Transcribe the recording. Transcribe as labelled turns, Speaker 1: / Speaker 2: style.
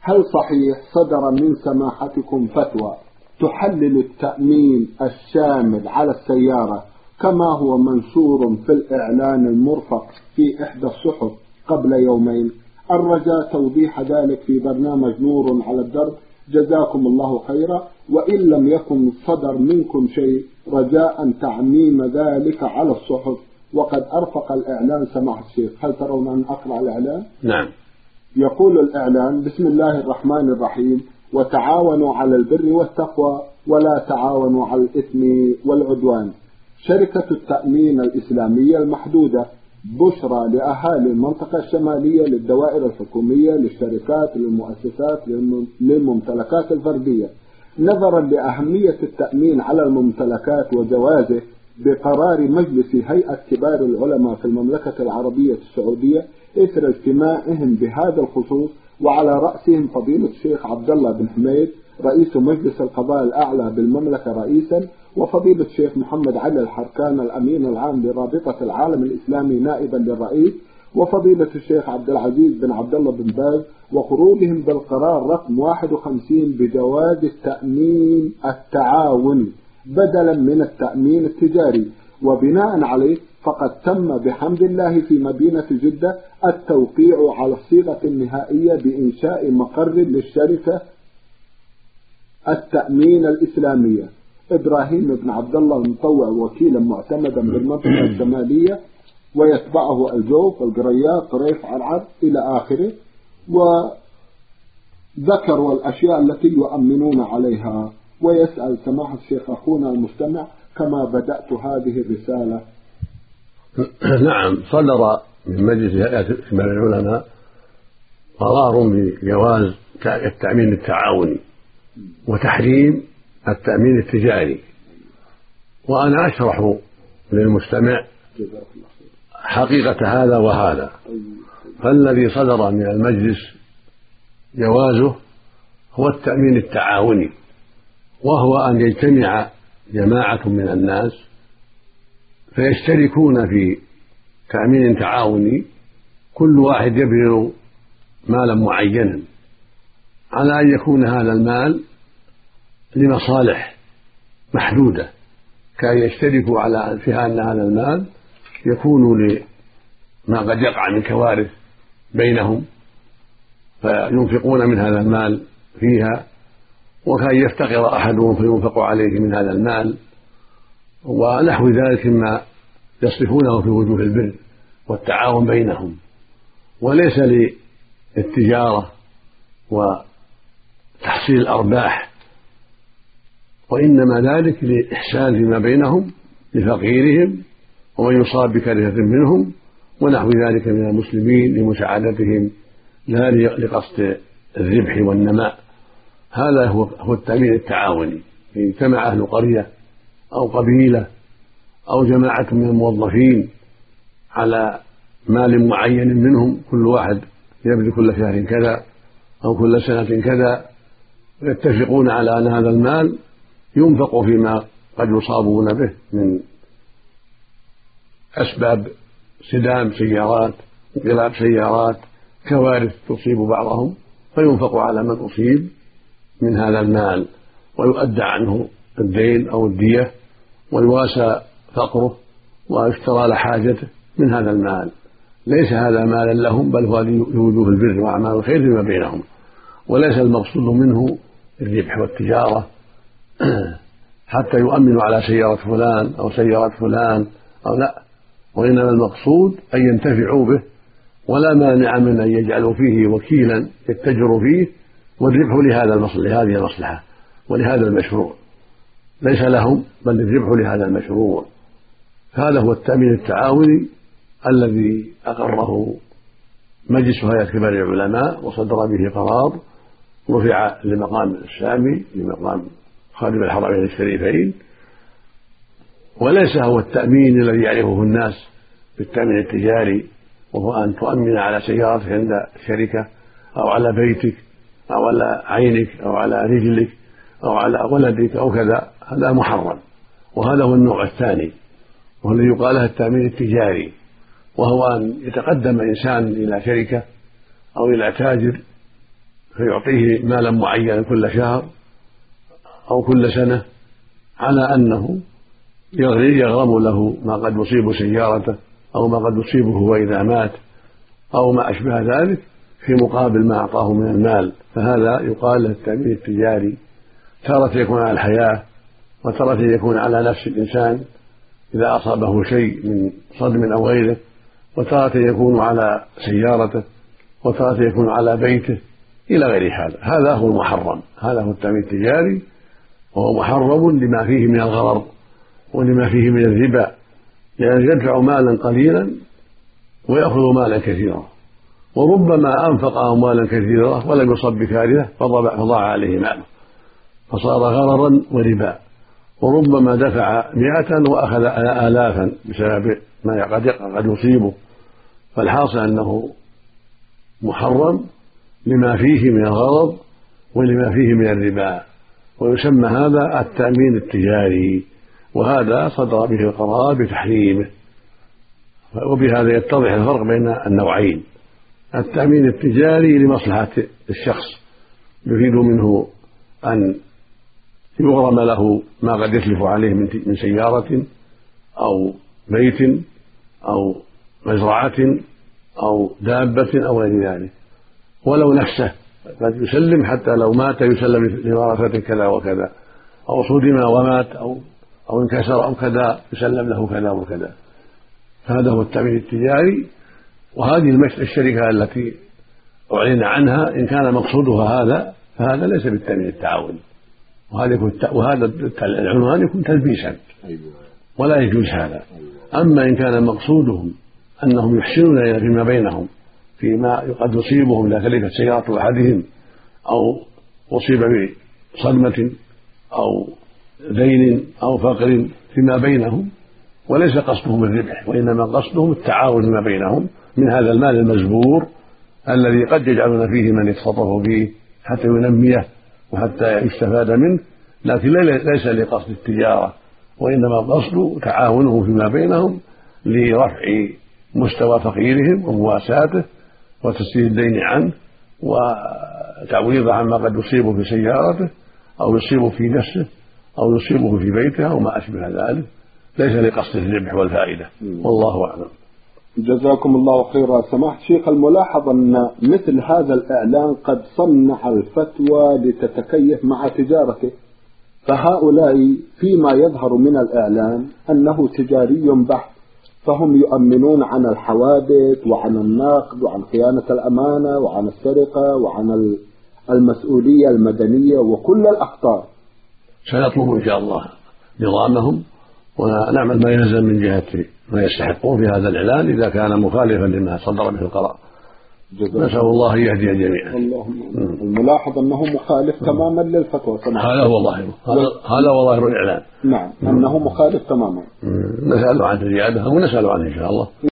Speaker 1: هل صحيح صدر من سماحتكم فتوى تحلل التأمين الشامل على السيارة كما هو منشور في الإعلان المرفق في إحدى الصحف قبل يومين؟ الرجاء توضيح ذلك في برنامج نور على الدرب، جزاكم الله خيرا. وإن لم يكن صدر منكم شيء رجاء تعميم ذلك على الصحف، وقد أرفق الإعلان سماحة الشيخ. هل ترون أن أقرأ الإعلان؟
Speaker 2: نعم.
Speaker 1: يقول الإعلان: بسم الله الرحمن الرحيم، وتعاونوا على البر والتقوى ولا تعاونوا على الإثم والعدوان. شركة التأمين الإسلامية المحدودة بشرى لأهالي المنطقة الشمالية للدوائر الحكومية للشركات للمؤسسات للممتلكات الفردية، نظرا لأهمية التأمين على الممتلكات وجوازه بقرار مجلس هيئة كبار العلماء في المملكة العربية السعودية إثر اجتماعهم بهذا الخصوص، وعلى رأسهم فضيلة الشيخ عبد الله بن حميد رئيس مجلس القضاء الأعلى بالمملكة رئيسا، وفضيلة الشيخ محمد علي الحركان الأمين العام لرابطة العالم الإسلامي نائبا للرئيس، وفضيلة الشيخ عبد العزيز بن عبد الله بن باز، وخروجهم بالقرار رقم 51 بجواز التأمين التعاوني بدلا من التأمين التجاري. وبناء عليه فقد تم بحمد الله في مدينة جدة التوقيع على الصيغة النهائية بإنشاء مقر للشركة التأمين الإسلامية. إبراهيم بن عبد الله المطوع وكيلا معتمدا بالمنطقة الشمالية، ويتبعه الجوف القريات طريف عرعر إلى آخره، وذكروا الأشياء التي يؤمنون عليها. ويسأل سماحة الشيخ أخونا المستمع: كما بدأت هذه الرسالة.
Speaker 2: نعم، صدر من مجلس هيئة كبار العلماء قرار بجواز التأمين التعاوني وتحريم التأمين التجاري، وأنا أشرح للمستمع حقيقة هذا وهذا. فالذي صدر من المجلس جوازه هو التأمين التعاوني، وهو أن يجتمع جماعة من الناس فيشتركون في تأمين تعاوني، كل واحد يبذل مالا معينا على أن يكون هذا المال لمصالح محدودة، كأن يشتركوا على فيها أن هذا المال يكون لما قد يقع من كوارث بينهم فينفقون من هذا المال فيها، وكأن يفتقر أحدهم فينفق عليه من هذا المال، ونحو ذلك مما يصرفونه في وجوه البر والتعاون بينهم، وليس للتجارة وتحصيل الأرباح، وإنما ذلك لإحسان فيما بينهم لفقيرهم ومن يصاب بكرهة منهم ونحو ذلك من المسلمين لمساعدتهم لا لقصد الربح والنماء. هذا هو التأمين التعاوني. إن اجتمع أهل قرية أو قبيلة أو جماعة من الموظفين على مال معين منهم، كل واحد يبذل كل شهر كذا أو كل سنة كذا، يتفقون على أن هذا المال ينفق فيما قد يصابون به من أسباب صدام سيارات، انقلاب سيارات، كوارث تصيب بعضهم، فينفق على من أصيب من هذا المال ويؤدى عنه الدين أو الدية ويواسى فقره ويشترى لحاجته من هذا المال. ليس هذا مالا لهم، بل هو لوجوه البر وأعمال الخير فيما بينهم، وليس المقصود منه الربح والتجارة حتى يؤمنوا على سيارة فلان أو سيارة فلان أو لا، وإنما المقصود أن ينتفعوا به، ولا مانع من أن يجعلوا فيه وكيلا يتجر فيه والربح لهذه المصلحة ولهذا المشروع، ليس لهم بل الربح لهذا المشروع. هذا هو التأمين التعاوني الذي أقره مجلس هيئة كبار العلماء وصدر به قرار رفع لمقام السامي لمقام خادم الحرمين الشريفين، وليس هو التأمين الذي يعرفه الناس بالتأمين التجاري، وهو أن تؤمن على سيارتك عند شركة أو على بيتك أو على عينك أو على رجلك أو على ولدك أو كذا. هذا محرم، وهذا هو النوع الثاني وهو الذي يقال له التأمين التجاري، وهو أن يتقدم إنسان إلى شركة أو إلى تاجر فيعطيه مالا معينا كل شهر أو كل سنة على أنه يغرم له ما قد يصيب سيارته أو ما قد يصيبه وإذا مات أو ما أشبه ذلك في مقابل ما أعطاه من المال. فهذا يقال له التأمين التجاري. تارة يكون على الحياة، وتارة يكون على نفس الإنسان إذا أصابه شيء من صدم أو غيره، وتارة يكون على سيارته، وتارة يكون على بيته إلى غير هذا. هذا هو المحرم، هذا هو التأمين التجاري، وهو محرم لما فيه من الغرر ولما فيه من الربا، لأنه يدفع مالا قليلا ويأخذ مالا كثيرا، وربما أنفق أموالا كثيرة ولم يصب بكارثة فضاع عليه ماله فصار غررا وربا، وربما دفع 100 وأخذ آلافا بسبب ما قد يصيبه. فالحاصل أنه محرم لما فيه من الغرض ولما فيه من الربا، ويسمى هذا التأمين التجاري، وهذا صدر به القرار بتحريمه. وبهذا يتضح الفرق بين النوعين: التأمين التجاري لمصلحة الشخص يريد منه أن يغرم له ما قد يتلف عليه من سيارة أو بيت أو مزرعة أو دابة أو غير ذلك، ولو نفسه قد يسلم حتى لو مات يسلم لورثته كذا وكذا، أو صدم ومات أو انكسر أو كذا يسلم له كذا وكذا. فهذا هو التأمين التجاري. وهذه الشركة التي أعلن عنها إن كان مقصودها هذا فهذا ليس بالتأمين التعاوني، وهذا العنوان يكون تلبيسا ولا يجوز هذا. أما إن كان مقصودهم أنهم يحسنون فيما بينهم فيما قد يصيبهم إذا تلفت سيارة أحدهم أو أصيب بصدمة أو دين أو فقر فيما بينهم، وليس قصدهم الربح وإنما قصدهم التعاون فيما بينهم من هذا المال المزبور الذي قد يجعلون فيه من يتصرف فيه حتى ينميه وحتى يستفاد منه، لكن ليس لقصد التجارة، وإنما قصد تعاونهم فيما بينهم لرفع مستوى فقيرهم ومواساته وتسديد الدين عنه وتعويضه عما قد يصيبه في سيارته أو يصيبه في نفسه أو يصيبه في بيته أو ما أشبه ذلك، ليس لقصد الربح والفائدة. والله أعلم.
Speaker 1: جزاكم الله خيرا. سماحة الشيخ، الملاحظ أن مثل هذا الإعلان قد صنع الفتوى لتتكيف مع تجارته، فهؤلاء فيما يظهر من الإعلان أنه تجاري بحت، فهم يؤمنون عن الحوادث وعن النقد وعن خيانة الأمانة وعن السرقة وعن المسؤولية المدنية وكل الأخطار.
Speaker 2: سنطلب إن شاء الله نظامهم ونعمل ما يلزم من جهة ما يستحقون في هذا الإعلان إذا كان مخالفا لما صدر به القرار. نسأل الله يهدي الجميع.
Speaker 1: الملاحظ أنه مخالف تماما للفتوى.
Speaker 2: هذا هو ظاهره، هذا هو ظاهر الإعلان.
Speaker 1: نعم، أنه مخالف تماما.
Speaker 2: نسأل عن زيادة ونسأل عنه إن شاء الله.